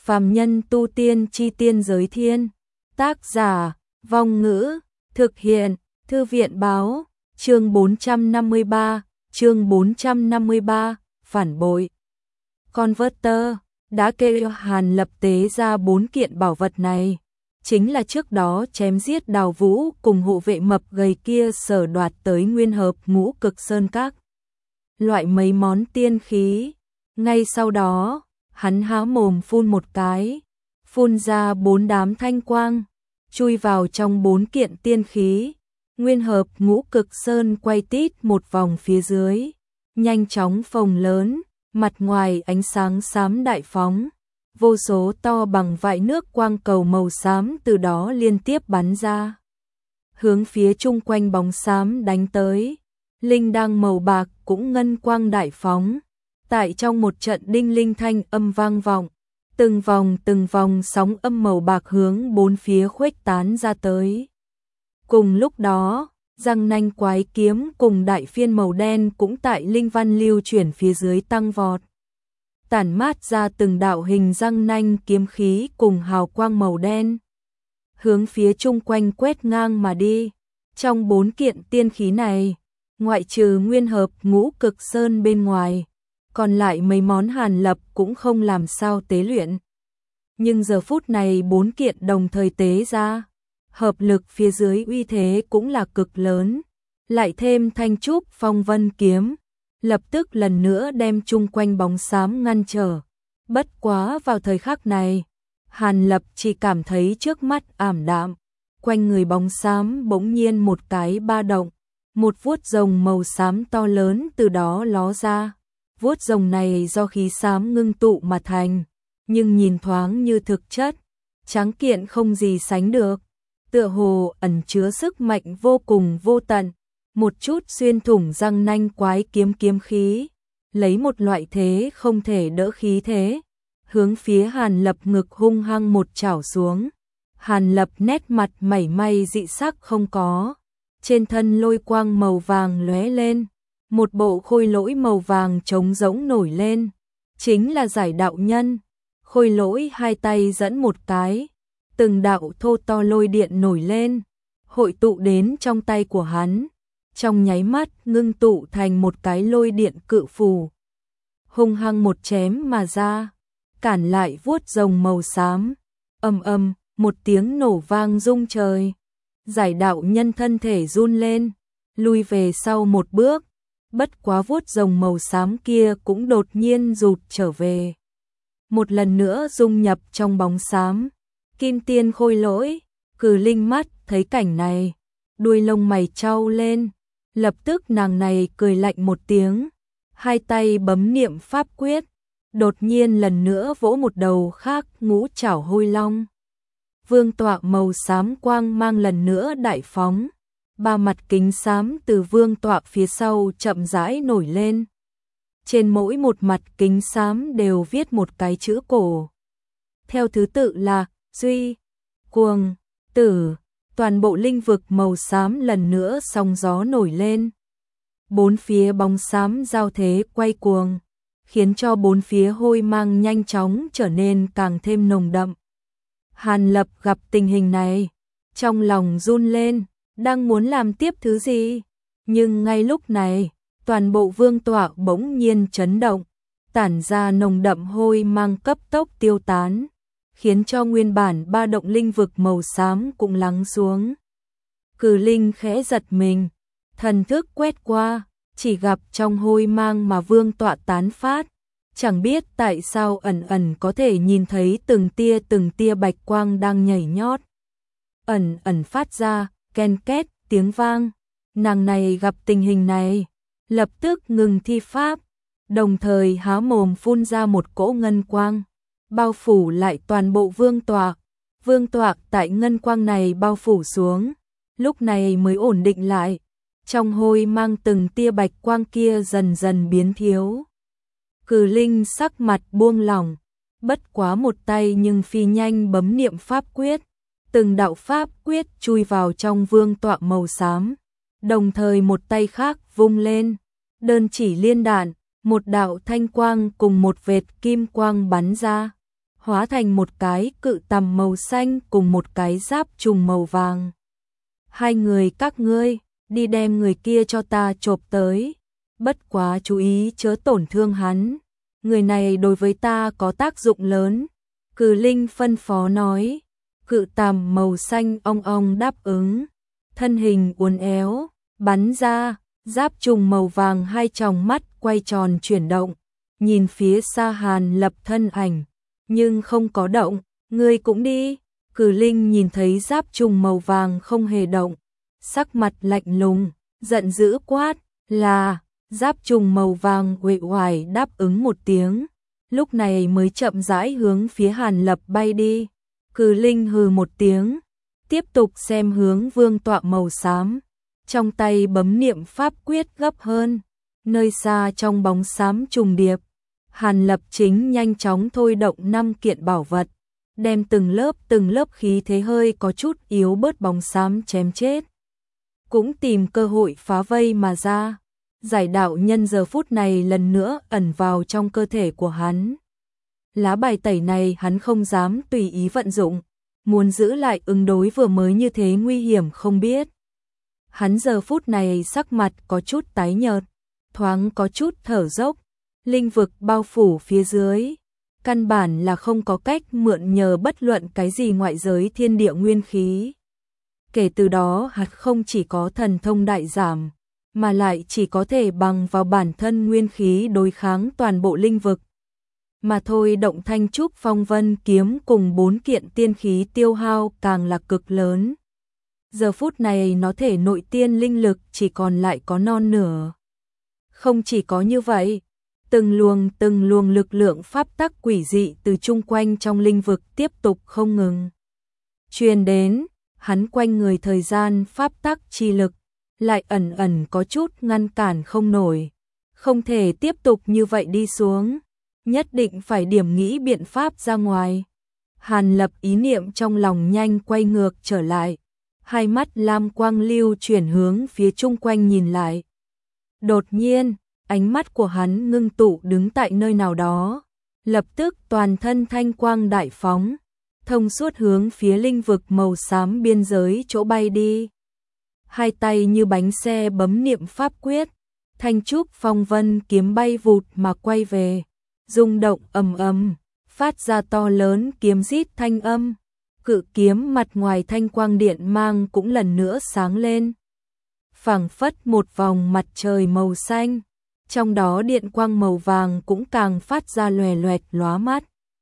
Phàm nhân tu tiên chi tiên giới thiên. Tác giả, Vong Ngữ, thực hiện, Thư viện báo, chương 453, phản bội. Converter đã kêu Hàn Lập tế ra 4 kiện bảo vật này, chính là trước đó chém giết Đào Vũ cùng hộ vệ mập gầy kia sở đoạt tới Nguyên Hợp Ngũ Cực Sơn Các. Loại mấy món tiên khí, ngay sau đó, hắn há mồm phun một cái, phun ra 4 đám thanh quang, chui vào trong 4 kiện tiên khí. Nguyên Hợp Ngũ Cực Sơn quay tít một vòng phía dưới, nhanh chóng phồng lớn, mặt ngoài ánh sáng xám đại phóng, vô số to bằng vại nước quang cầu màu xám từ đó liên tiếp bắn ra, hướng phía chung quanh bóng xám đánh tới. Linh đăng màu bạc cũng ngân quang đại phóng, tại trong một trận đinh linh thanh âm vang vọng, từng vòng sóng âm màu bạc hướng 4 phía khuếch tán ra tới. Cùng lúc đó, răng nanh quái kiếm cùng đại phiên màu đen cũng tại linh văn lưu chuyển phía dưới tăng vọt, tản mát ra từng đạo hình răng nanh kiếm khí cùng hào quang màu đen, hướng phía chung quanh quét ngang mà đi. Trong 4 kiện tiên khí này, ngoại trừ Nguyên Hợp Ngũ Cực Sơn bên ngoài, còn lại mấy món Hàn Lập cũng không làm sao tế luyện. Nhưng giờ phút này 4 kiện đồng thời tế ra, hợp lực phía dưới uy thế cũng là cực lớn, lại thêm thanh trúc phong vân kiếm, lập tức lần nữa đem chung quanh bóng xám ngăn trở. Bất quá vào thời khắc này, Hàn Lập chỉ cảm thấy trước mắt ảm đạm, quanh người bóng xám bỗng nhiên một cái ba động, một vuốt rồng màu xám to lớn từ đó ló ra. Vuốt rồng này do khí xám ngưng tụ mà thành, nhưng nhìn thoáng như thực chất, tráng kiện không gì sánh được, tựa hồ ẩn chứa sức mạnh vô cùng vô tận, một chút xuyên thủng răng nanh quái kiếm kiếm khí, lấy một loại thế không thể đỡ khí thế, hướng phía Hàn Lập ngực hung hăng một chảo xuống. Hàn Lập nét mặt mảy may dị sắc không có, trên thân lôi quang màu vàng lóe lên, một bộ khôi lỗi màu vàng trống rỗng nổi lên, chính là Giải Đạo Nhân. Khôi lỗi hai tay dẫn một cái, từng đạo thô to lôi điện nổi lên, hội tụ đến trong tay của hắn, trong nháy mắt ngưng tụ thành một cái lôi điện cự phù, hung hăng một chém mà ra, cản lại vuốt rồng màu xám. Ầm ầm, một tiếng nổ vang rung trời. Giải Đạo Nhân thân thể run lên, lui về sau một bước, bất quá vuốt rồng màu xám kia cũng đột nhiên rụt trở về, một lần nữa dung nhập trong bóng xám. Kim Tiên khôi lỗi, Cử Linh mắt thấy cảnh này, đuôi lông mày chau lên, lập tức nàng này cười lạnh một tiếng, hai tay bấm niệm pháp quyết, đột nhiên lần nữa vỗ một đầu khác ngũ trảo hôi long. Vương tọa màu xám quang mang lần nữa đại phóng, 3 mặt kính xám từ vương tọa phía sau chậm rãi nổi lên. Trên mỗi một mặt kính xám đều viết một cái chữ cổ, theo thứ tự là Duy, Cuồng, Tử. Toàn bộ linh vực màu xám lần nữa sóng gió nổi lên, 4 phía bóng xám giao thế quay cuồng, khiến cho 4 phía hôi mang nhanh chóng trở nên càng thêm nồng đậm. Hàn Lập gặp tình hình này, trong lòng run lên, đang muốn làm tiếp thứ gì, nhưng ngay lúc này, toàn bộ vương tọa bỗng nhiên chấn động, tản ra nồng đậm hôi mang cấp tốc tiêu tán, khiến cho nguyên bản ba động linh vực màu xám cũng lắng xuống. Cử Linh khẽ giật mình, thần thức quét qua, chỉ gặp trong hôi mang mà vương tọa tán phát, chẳng biết tại sao ẩn ẩn có thể nhìn thấy từng tia bạch quang đang nhảy nhót, ẩn ẩn phát ra ken két tiếng vang. Nàng này gặp tình hình này, lập tức ngừng thi pháp, đồng thời há mồm phun ra một cỗ ngân quang, bao phủ lại toàn bộ vương tọa. Vương tọa tại ngân quang này bao phủ xuống, lúc này mới ổn định lại, trong hôi mang từng tia bạch quang kia dần dần biến thiếu. Cử Linh sắc mặt buông lỏng, bất quá một tay nhưng phi nhanh bấm niệm pháp quyết, từng đạo pháp quyết chui vào trong vương tọa màu xám, đồng thời một tay khác vung lên, đơn chỉ liên đạn, một đạo thanh quang cùng một vệt kim quang bắn ra, hóa thành một cái cự tằm màu xanh cùng một cái giáp trùng màu vàng. Hai người các ngươi, đi đem người kia cho ta chộp tới, bất quá chú ý chớ tổn thương hắn, người này đối với ta có tác dụng lớn. Cử linh phân phó nói. Cự tằm màu xanh ong ong đáp ứng, thân hình uốn éo, bắn ra, giáp trùng màu vàng hai tròng mắt quay tròn chuyển động, nhìn phía xa Hàn Lập thân ảnh, nhưng không có động. Ngươi cũng đi. Cử linh nhìn thấy giáp trùng màu vàng không hề động, sắc mặt lạnh lùng, giận dữ quát, là. Giáp trùng màu vàng uể oải đáp ứng một tiếng, lúc này mới chậm rãi hướng phía Hàn Lập bay đi. Cử linh hừ một tiếng, tiếp tục xem hướng vương tọa màu xám, trong tay bấm niệm pháp quyết gấp hơn, nơi xa trong bóng xám trùng điệp, Hàn Lập chính nhanh chóng thôi động 5 kiện bảo vật, đem từng lớp khí thế hơi có chút yếu bớt bóng xám chém chết. Cũng tìm cơ hội phá vây mà ra. Giải đạo nhân giờ phút này lần nữa ẩn vào trong cơ thể của hắn. Lá bài tẩy này hắn không dám tùy ý vận dụng, muốn giữ lại ứng đối vừa mới như thế nguy hiểm không biết. Hắn giờ phút này sắc mặt có chút tái nhợt, thoáng có chút thở dốc, linh vực bao phủ phía dưới, căn bản là không có cách mượn nhờ bất luận cái gì ngoại giới thiên địa nguyên khí. Kể từ đó hắn không chỉ có thần thông đại giảm, mà lại chỉ có thể bằng vào bản thân nguyên khí đối kháng toàn bộ linh vực. Mà thôi động Thanh Trúc Phong Vân kiếm cùng 4 kiện tiên khí tiêu hao càng là cực lớn. Giờ phút này nó thể nội tiên linh lực chỉ còn lại có non nửa. Không chỉ có như vậy, từng luồng lực lượng pháp tắc quỷ dị từ chung quanh trong linh vực tiếp tục không ngừng truyền đến, hắn quanh người thời gian pháp tắc chi lực lại ẩn có chút ngăn cản không nổi, không thể tiếp tục như vậy đi xuống, nhất định phải điểm nghĩ biện pháp ra ngoài. Hàn Lập ý niệm trong lòng nhanh quay ngược trở lại, hai mắt lam quang lưu chuyển hướng phía chung quanh nhìn lại. Đột nhiên, ánh mắt của hắn ngưng tụ đứng tại nơi nào đó, lập tức toàn thân thanh quang đại phóng, thông suốt hướng phía linh vực màu xám biên giới chỗ bay đi. Hai tay như bánh xe bấm niệm pháp quyết, Thanh Trúc Phong Vân kiếm bay vụt mà quay về, rung động ầm, phát ra to lớn kiếm rít thanh âm. Cự kiếm mặt ngoài thanh quang điện mang cũng lần nữa sáng lên, phảng phất một vòng mặt trời màu xanh, trong đó điện quang màu vàng cũng càng phát ra loè loẹt lóa mắt.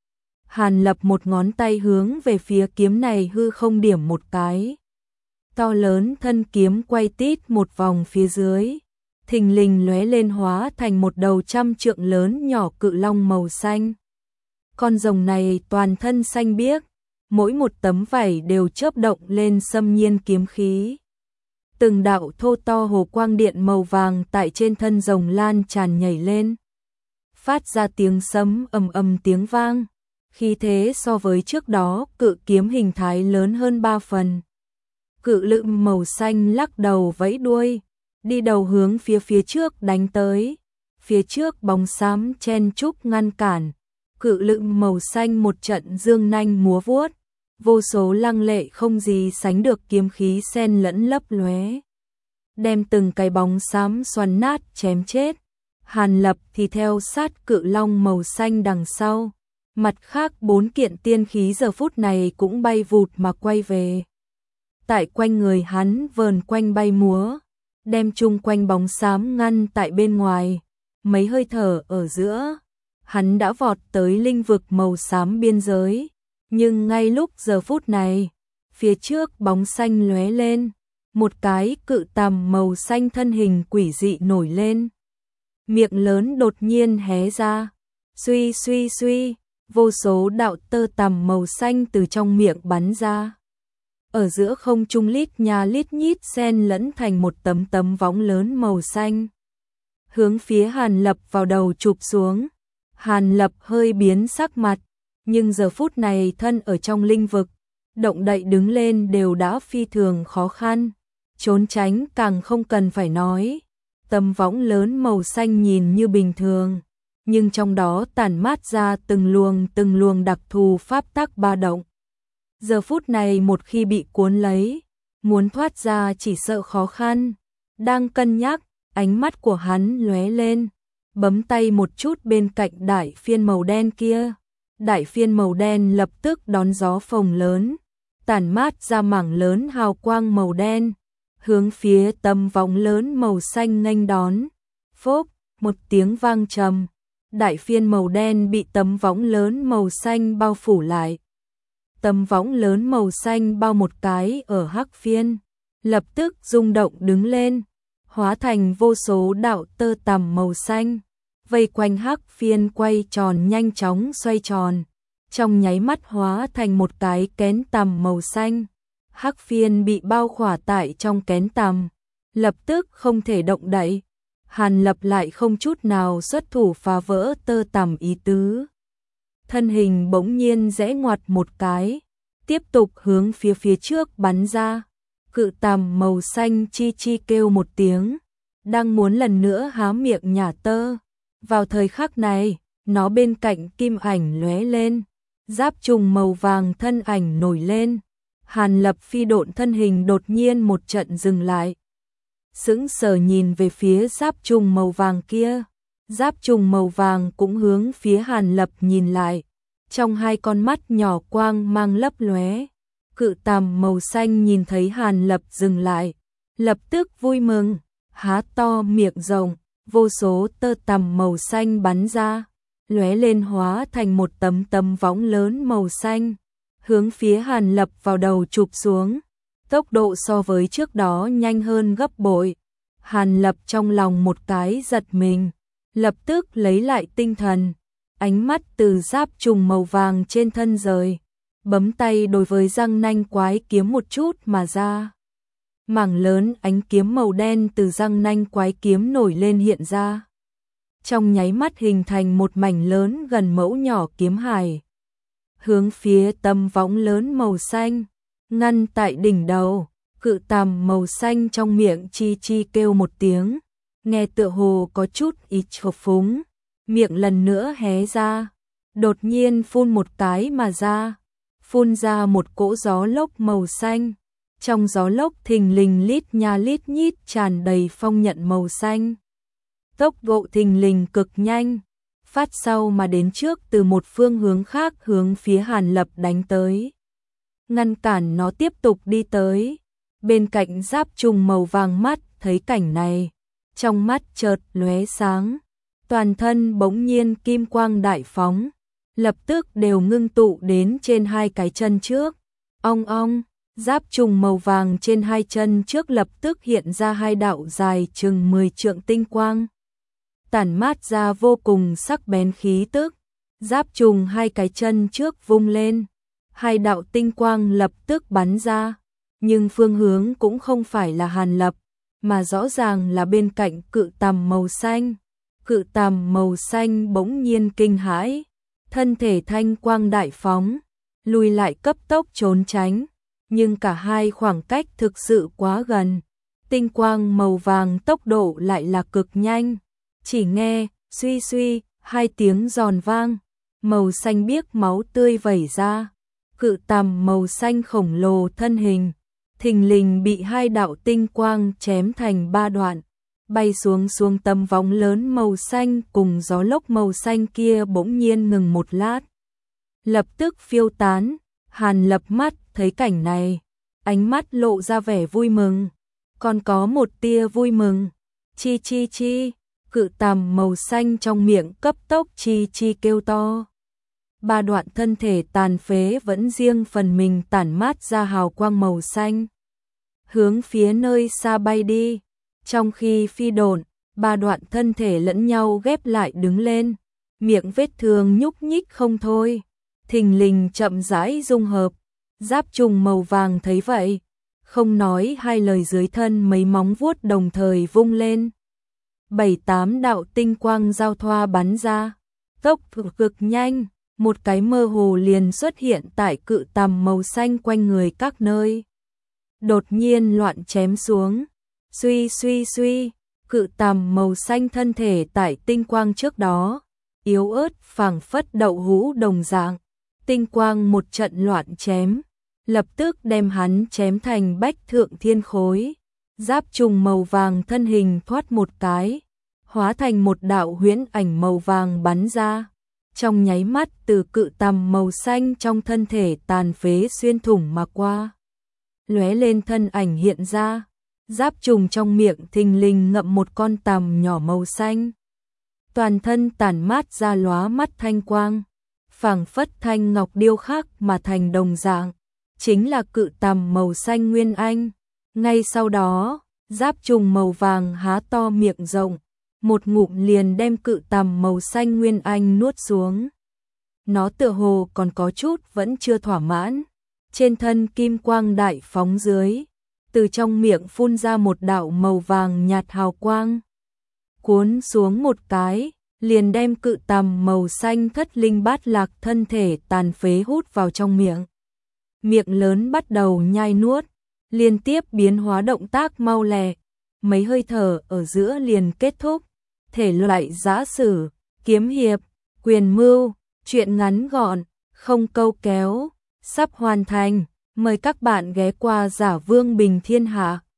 Hàn Lập một ngón tay hướng về phía kiếm này hư không điểm một cái. To lớn thân kiếm quay tít một vòng phía dưới, thình lình lóe lên hóa thành một đầu 100 trượng lớn nhỏ cự long màu xanh. Con rồng này toàn thân xanh biếc, mỗi một tấm vảy đều chớp động lên xâm nhiên kiếm khí. Từng đạo thô to hồ quang điện màu vàng tại trên thân rồng lan tràn nhảy lên, phát ra tiếng sấm ầm tiếng vang. Khí thế so với trước đó cự kiếm hình thái lớn hơn 3 phần. Cự lựm màu xanh lắc đầu vẫy đuôi, đi đầu hướng phía trước đánh tới. Phía trước bóng xám chen chúc ngăn cản, cự lựm màu xanh một trận dương nanh múa vuốt, vô số lăng lệ không gì sánh được kiếm khí xen lẫn lấp lóe, đem từng cái bóng xám xoắn nát chém chết. Hàn Lập thì theo sát cự long màu xanh đằng sau, mặt khác 4 kiện tiên khí giờ phút này cũng bay vụt mà quay về. Tại quanh người hắn vờn quanh bay múa, đem chung quanh bóng xám ngăn tại bên ngoài. Mấy hơi thở ở giữa, hắn đã vọt tới linh vực màu xám biên giới. Nhưng ngay lúc giờ phút này, phía trước bóng xanh lóe lên, một cái cự tằm màu xanh thân hình quỷ dị nổi lên. Miệng lớn đột nhiên hé ra, suy, vô số đạo tơ tằm màu xanh từ trong miệng bắn ra. Ở giữa không trung lít nhà lít nhít xen lẫn thành một tấm võng lớn màu xanh, hướng phía Hàn Lập vào đầu chụp xuống. Hàn Lập hơi biến sắc mặt, nhưng giờ phút này thân ở trong linh vực, động đậy đứng lên đều đã phi thường khó khăn, trốn tránh càng không cần phải nói. Tấm võng lớn màu xanh nhìn như bình thường, nhưng trong đó tản mát ra từng luồng đặc thù pháp tắc ba động. Giờ phút này một khi bị cuốn lấy, muốn thoát ra chỉ sợ khó khăn. Đang cân nhắc, ánh mắt của hắn lóe lên, bấm tay một chút bên cạnh đại phiên màu đen kia. Đại phiên màu đen lập tức đón gió phồng lớn, tản mát ra mảng lớn hào quang màu đen, hướng phía tấm võng lớn màu xanh nghênh đón. Phốp, một tiếng vang trầm, đại phiên màu đen bị tấm võng lớn màu xanh bao phủ lại. Tấm võng lớn màu xanh bao một cái ở hắc phiên, lập tức rung động đứng lên, hóa thành vô số đạo tơ tằm màu xanh, vây quanh hắc phiên quay tròn nhanh chóng xoay tròn, trong nháy mắt hóa thành một cái kén tằm màu xanh. Hắc phiên bị bao khỏa tại trong kén tằm, lập tức không thể động đậy. Hàn Lập lại không chút nào xuất thủ phá vỡ tơ tằm ý tứ. Thân hình bỗng nhiên rẽ ngoặt một cái, tiếp tục hướng phía trước bắn ra. Cự tằm màu xanh chi chi kêu một tiếng, đang muốn lần nữa há miệng nhả tơ. Vào thời khắc này, nó bên cạnh kim ảnh lóe lên, giáp trùng màu vàng thân ảnh nổi lên. Hàn Lập phi độn thân hình đột nhiên một trận dừng lại, sững sờ nhìn về phía giáp trùng màu vàng kia. Giáp trùng màu vàng cũng hướng phía Hàn Lập nhìn lại, trong hai con mắt nhỏ quang mang lấp lóe. Cự tằm màu xanh nhìn thấy Hàn Lập dừng lại, lập tức vui mừng, há to miệng rộng, vô số tơ tằm màu xanh bắn ra, lóe lên hóa thành một tấm võng lớn màu xanh, hướng phía Hàn Lập vào đầu chụp xuống. Tốc độ so với trước đó nhanh hơn gấp bội. Hàn Lập trong lòng một cái giật mình, lập tức lấy lại tinh thần, ánh mắt từ giáp trùng màu vàng trên thân rời, bấm tay đối với răng nanh quái kiếm một chút mà ra. Mảng lớn ánh kiếm màu đen từ răng nanh quái kiếm nổi lên hiện ra, trong nháy mắt hình thành một mảnh lớn gần mẫu nhỏ kiếm hải, hướng phía tấm võng lớn màu xanh, ngăn tại đỉnh đầu. Cự tằm màu xanh trong miệng chi chi kêu một tiếng, nghe tựa hồ có chút ít chộp phúng, miệng lần nữa hé ra, đột nhiên phun một cái mà ra, phun ra một cỗ gió lốc màu xanh. Trong gió lốc thình lình lít nha lít nhít tràn đầy phong nhận màu xanh. Tốc độ thình lình cực nhanh, phát sau mà đến trước từ một phương hướng khác hướng phía Hàn Lập đánh tới, ngăn cản nó tiếp tục đi tới. Bên cạnh giáp trùng màu vàng mắt thấy cảnh này, trong mắt chợt lóe sáng, toàn thân bỗng nhiên kim quang đại phóng, lập tức đều ngưng tụ đến trên hai cái chân trước. Ong ong, giáp trùng màu vàng trên hai chân trước lập tức hiện ra hai đạo dài chừng 10 trượng tinh quang, tản mát ra vô cùng sắc bén khí tức. Giáp trùng hai cái chân trước vung lên, hai đạo tinh quang lập tức bắn ra, nhưng phương hướng cũng không phải là Hàn Lập, mà rõ ràng là bên cạnh cự tằm màu xanh. Cự tằm màu xanh bỗng nhiên kinh hãi, thân thể thanh quang đại phóng, lùi lại cấp tốc trốn tránh, nhưng cả hai khoảng cách thực sự quá gần, tinh quang màu vàng tốc độ lại là cực nhanh. Chỉ nghe suy suy hai tiếng giòn vang, màu xanh biếc máu tươi vẩy ra, cự tằm màu xanh khổng lồ thân hình thình lình bị hai đạo tinh quang chém thành ba đoạn, bay xuống tấm võng lớn màu xanh. Cùng gió lốc màu xanh kia bỗng nhiên ngừng một lát, lập tức phiêu tán. Hàn Lập mắt thấy cảnh này, ánh mắt lộ ra vẻ vui mừng, còn có một tia vui mừng. Chi chi chi, cự tằm màu xanh trong miệng cấp tốc chi chi kêu to. Ba đoạn thân thể tàn phế vẫn riêng phần mình tản mát ra hào quang màu xanh, hướng phía nơi xa bay đi. Trong khi phi độn, ba đoạn thân thể lẫn nhau ghép lại đứng lên, miệng vết thương nhúc nhích không thôi, thình lình chậm rãi dung hợp. Giáp trùng màu vàng thấy vậy, không nói hai lời, dưới thân mấy móng vuốt đồng thời vung lên. 7-8 đạo tinh quang giao thoa bắn ra, tốc độ cực nhanh, một cái mơ hồ liền xuất hiện tại cự tằm màu xanh quanh người các nơi. Đột nhiên loạn chém xuống, suy suy suy, cự tằm màu xanh thân thể tại tinh quang trước đó, yếu ớt phảng phất đậu hũ đồng dạng, tinh quang một trận loạn chém, lập tức đem hắn chém thành bách thượng thiên khối. Giáp trùng màu vàng thân hình thoát một cái, hóa thành một đạo huyễn ảnh màu vàng bắn ra. Trong nháy mắt từ cự tằm màu xanh trong thân thể tàn phế xuyên thủng mà qua. Lóe lên thân ảnh hiện ra, giáp trùng trong miệng thình lình ngậm một con tằm nhỏ màu xanh. Toàn thân tản mát ra lóa mắt thanh quang, phảng phất thanh ngọc điêu khắc mà thành đồng dạng, chính là cự tằm màu xanh nguyên anh. Ngay sau đó, giáp trùng màu vàng há to miệng rộng, một ngụm liền đem cự tằm màu xanh nguyên anh nuốt xuống. Nó tựa hồ còn có chút vẫn chưa thỏa mãn, trên thân kim quang đại phóng dưới, từ trong miệng phun ra một đạo màu vàng nhạt hào quang, cuốn xuống một cái, liền đem cự tằm màu xanh thất linh bát lạc thân thể tàn phế hút vào trong miệng. Miệng lớn bắt đầu nhai nuốt, liên tiếp biến hóa động tác mau lẹ, mấy hơi thở ở giữa liền kết thúc. Thể loại giã sử, kiếm hiệp, quyền mưu, truyện ngắn gọn, không câu kéo, sắp hoàn thành. Mời các bạn ghé qua Giả Vương Bình Thiên Hạ.